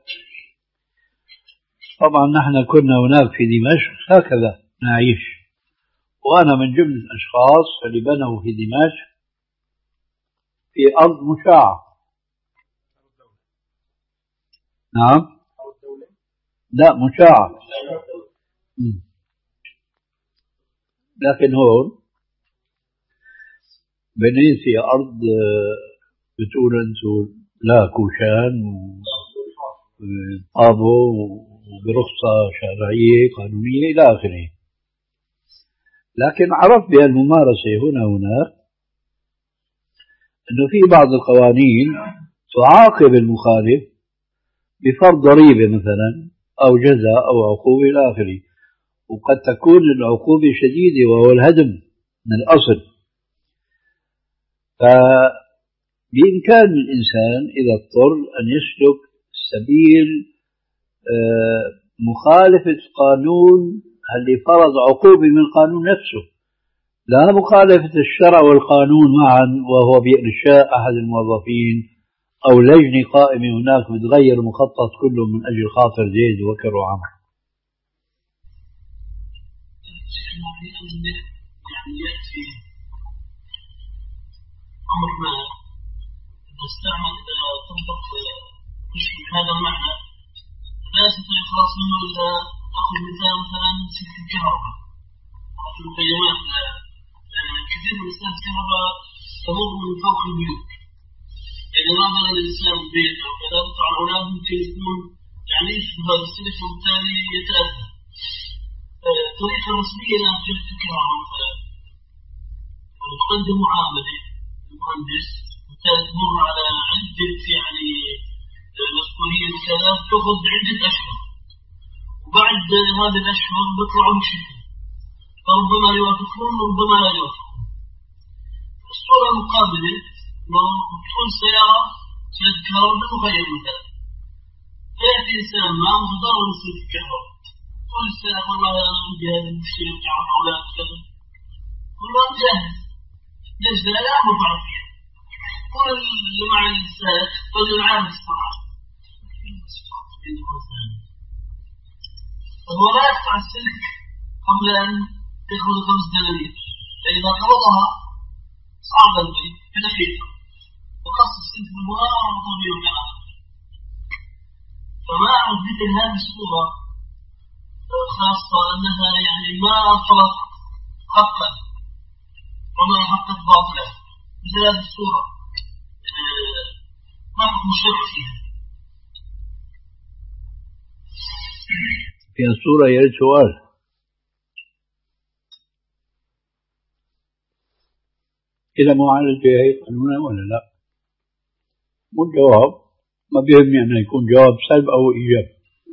طبعا نحن كنا هناك في دمشق هكذا نعيش، وأنا من جملة الأشخاص اللي بنوا في دمشق في أرض مشاعة. نعم لا مشاعة، لكن هون بنيت في أرض بتقول أنتم لا كوشان وطابو وبرخصة شرعية قانونية إلى آخره، لكن عرفت بهالممارسة هنا هناك أنه في بعض القوانين تعاقب المخالف بفرض ضريبة مثلا أو جزاء أو عقوبة إلى آخره، وقد تكون العقوبة شديدة وهو الهدم من الأصل. فبإمكان الإنسان إذا اضطر أن يسلك سبيل مخالفة قانون اللي فرض عقوبة من القانون نفسه، لا مخالفة الشرع والقانون معا وهو بإرشاء أحد الموظفين أو لجنة قائمة هناك بتغير مخطط كله من أجل خاطر زيد وبكر وعمر. يعني يأتي أمر ما نستعمل إذا تنطق مش من هذا المعنى لا يستطيع خلاص منه إذا أخذ مثال مثلا سلك الكهرباء في المخيمات. كثير من الإنسان الكهرباء تمر من فوق البيوت، إذا ما بنى الإنسان بيت أو كذا طبعا الأولاد ممكن يكون يعني يشبه هذا السلك وبالتالي يتأذى. الطريقة الرسمية لها شركة الكهرباء مثلا وتقدم معاملة المهندس وتمر على عدة يعني مسؤولية كذا تأخذ عدة أشهر، وبعد هذه الأشهر بيطلعوا بشكل فربما يوافقون وربما لا يوافقون. الصورة المقابلة لو تكون سيارة سيارة كهرباء بالمخيم مثلا فيأتي إنسان ما متضرر من سيارة الكهرباء كل سنة والله أنا عندي هذه المشكلة بتاعت أولاد كذا والله جاهز ليش لا لا ما بعرف فيها كل اللي مع السائق رجل عارف الصراحة فهو لا يقطع السلك قبل أن يأخذ خمس دنانير، فإذا قبضها صعد البيت في دقيقة وقص السلك بالمرأة وطبيعي وكذا. فما أعرف مثل هذه الصورة خاصة أنها يعني ما أرطلت حقا وما حقت باطلا مثل هذه الصورة ما حكم الشرع فيها. في الصورة يريد سؤال إذا معالجة هي قانونا ولا لا؟ مو الجواب ما بيهمني أن يكون جواب سلب أو إيجاب.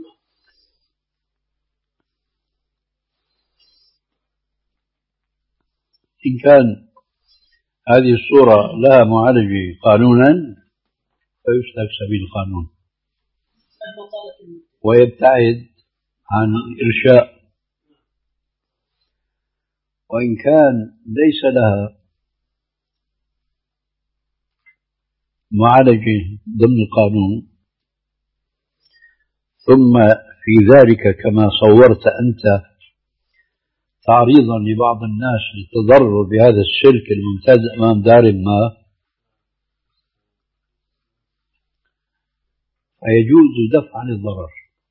إن كان هذه الصورة لها معالجة قانونا فيسلك سبيل القانون ويبتعد عن الإرشاء، وإن كان ليس لها معالجة ضمن القانون ثم في ذلك كما صورت أنت تعريضا لبعض الناس للتضرر بهذا السلك الممتد أمام دار ما فيجوز دفع عن الضرر.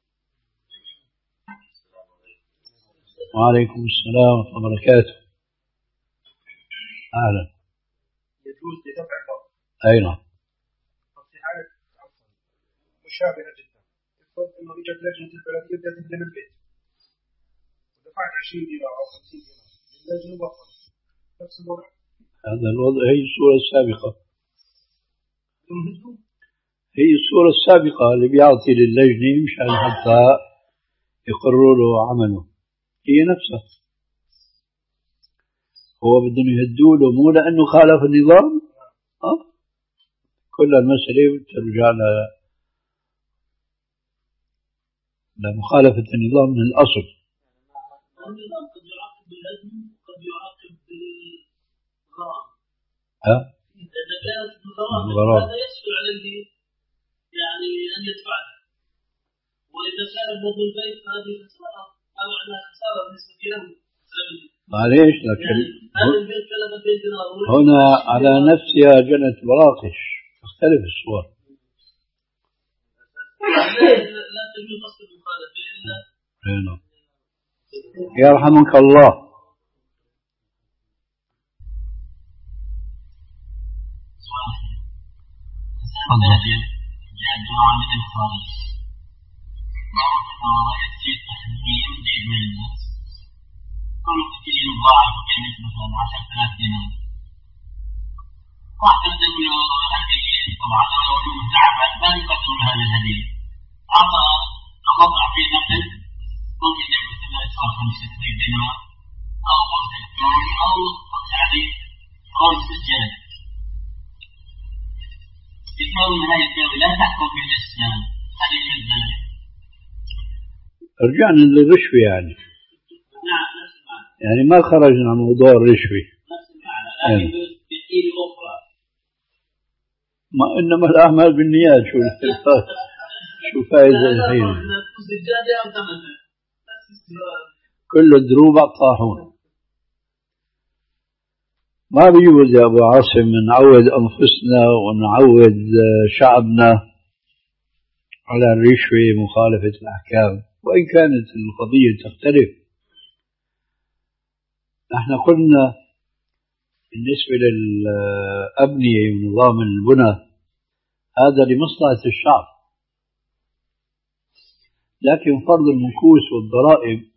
وعليكم السلام ورحمة الله وبركاته. أهلا. يجوز لدفع الضرر. أي نعم. في حالة مشابهة جدا افرض إنه إجت لجنة البلدية بدها تهدم البيت ودفعت عشرين دينار أو خمسين دينار اللجنة وفرت نفس الوضع. هذا الوضع هي الصورة السابقة. هي الصورة السابقة اللي بيعطي للجنة مشان حتى يقرروا له عمله هي نفسها. هو بدهم يهدوا له مو لأنه خالف النظام. أه؟ كل المسألة ترجع لمخالفة النظام من الأصل. النظام قد يعاقب بالهدم وقد يعاقب بالغرام. ها؟ إذا كانت الغرام هذا يسهل عليه يعني أن يدفعها، وإذا كان ابن البيت فهذه خسارة أو معناها خسارة بالنسبة له. معليش لكن يعني هنا على نفسها جنت مراقش تختلف الصور. لا تجوز أصل المخالفة إلا هنا. يرحمك الله. جاء جماعة من الخارج معروف أنه يأتي تحميم زيد من الناس كل كثير مضاعف قيمة مثلا عشرة آلاف دينار واحد قدم له هدية طبعا لو أنه متعبد ما يقدم له هذه الهدية أعطى تقطع في نقد ممكن يبقى مثلا يدفع خمسة دينار أو ستون أو يعني خمس سجاد بكون هذه الدولة لا تحكم بالإسلام هذه الدولة. رجعنا للرشوة يعني. نعم نفس المعنى. يعني ما خرجنا عن موضوع الرشوة. نفس المعنى لكن بحيلة أخرى. ما إنما الأعمال بالنيات. شو شو فائدة الحين؟ كل الدروب الطاحون. ما بيجوز يا أبو عاصم نعود أنفسنا ونعود شعبنا على الرشوة مخالفة الأحكام، وإن كانت القضية تختلف. نحن قلنا بالنسبة للأبنية ونظام البنى هذا لمصلحة الشعب، لكن فرض المنكوس والضرائب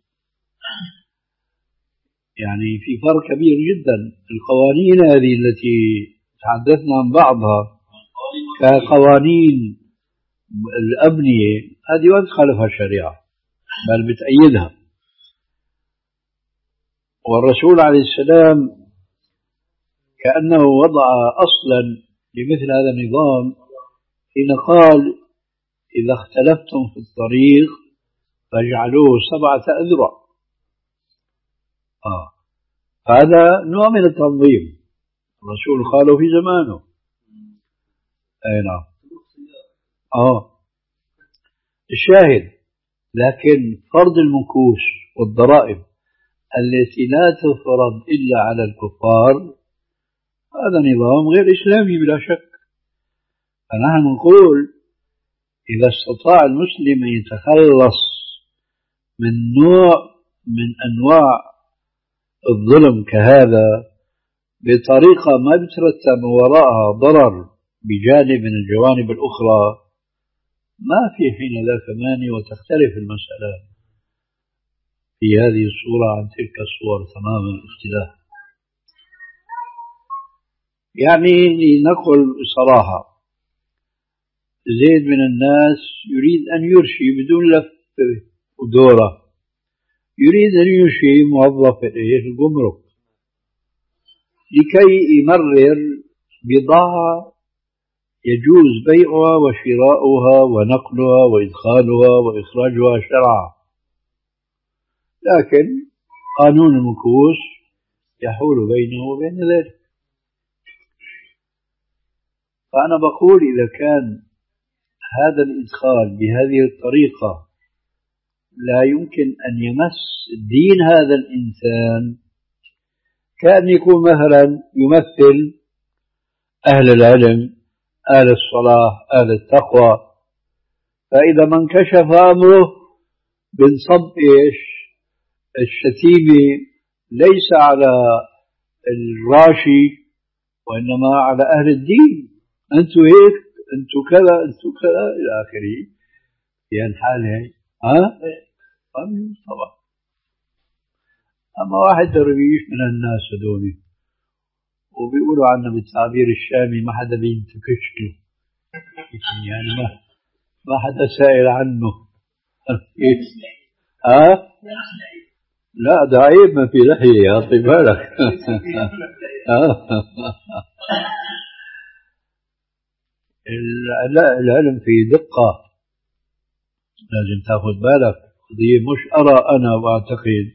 يعني في فرق كبير جدا. القوانين هذه التي تحدثنا عن بعضها كقوانين الأبنية هذه ما تخالفها الشريعة بل بتأيدها. والرسول عليه السلام كأنه وضع أصلا لمثل هذا النظام حين قال إذا اختلفتم في الطريق فاجعلوه سبعة أذرع. آه. هذا نوع من التنظيم الرسول قاله في زمانه. أي نعم. آه. الشاهد لكن فرض المنكوس والضرائب التي لا تفرض إلا على الكفار هذا نظام غير إسلامي بلا شك. فنحن نقول إذا استطاع المسلم أن يتخلص من نوع من أنواع الظلم كهذا بطريقة ما بترتب وراءها ضرر بجانب من الجوانب الأخرى ما في حين ذاك مانع، وتختلف المسألة في هذه الصورة عن تلك الصور تمام الاختلاف. يعني لنقل بصراحة زيد من الناس يريد أن يرشي بدون لف ودورة، يريد أن يرشي موظف الجمرك لكي يمرر بضاعة يجوز بيعها وشراؤها ونقلها وإدخالها وإخراجها شرعا، لكن قانون المكوس يحول بينه وبين ذلك. فأنا بقول إذا كان هذا الإدخال بهذه الطريقة لا يمكن أن يمس دين هذا الإنسان، كأن يكون مثلا يمثل أهل العلم أهل الصلاة أهل التقوى، فإذا ما انكشف أمره بنصب إيش الشتيمة ليس على الراشي وإنما على أهل الدين، أنتوا هيك أنتوا كذا أنتوا كذا إلى آخره. في الحالة ها طبعا. أما واحد درويش من الناس هذول وبيقولوا عنه بالتعبير الشامي ما حدا بينتكش له، يعني ما ما حدا سائل عنه. ها لا ده عيب ما في لحية يا طيب بالك. لا العلم في دقة لازم تاخذ بالك، قضية مش أرى أنا وأعتقد.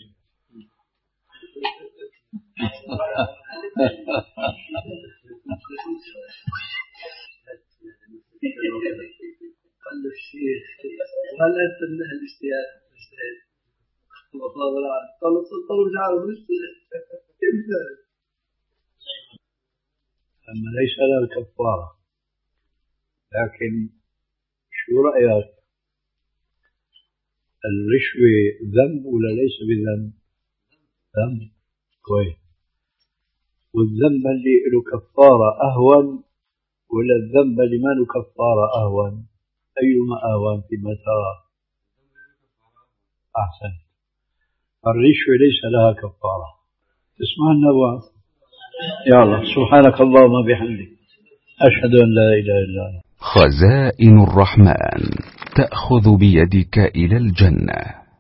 قال له الشيخ هل أنت من أهل الاجتهاد؟ وصار الآن قال له صلوا جعلوا الاجتهاد. أما ليس لها كفارة، لكن شو رأيك الرشوة ذنب ولا ليس بذنب؟ ذنب كويس. والذنب اللي له كفارة أهون ولا الذنب اللي ما له كفارة أهون؟ أيما أهون فيما ترى؟ أحسن. الرشوة ليس لها كفارة. تسمع النبوة؟ يا الله سبحانك اللهم بحمدك أشهد أن لا إله إلا أنت. خزائن الرحمن تأخذ بيدك إلى الجنة.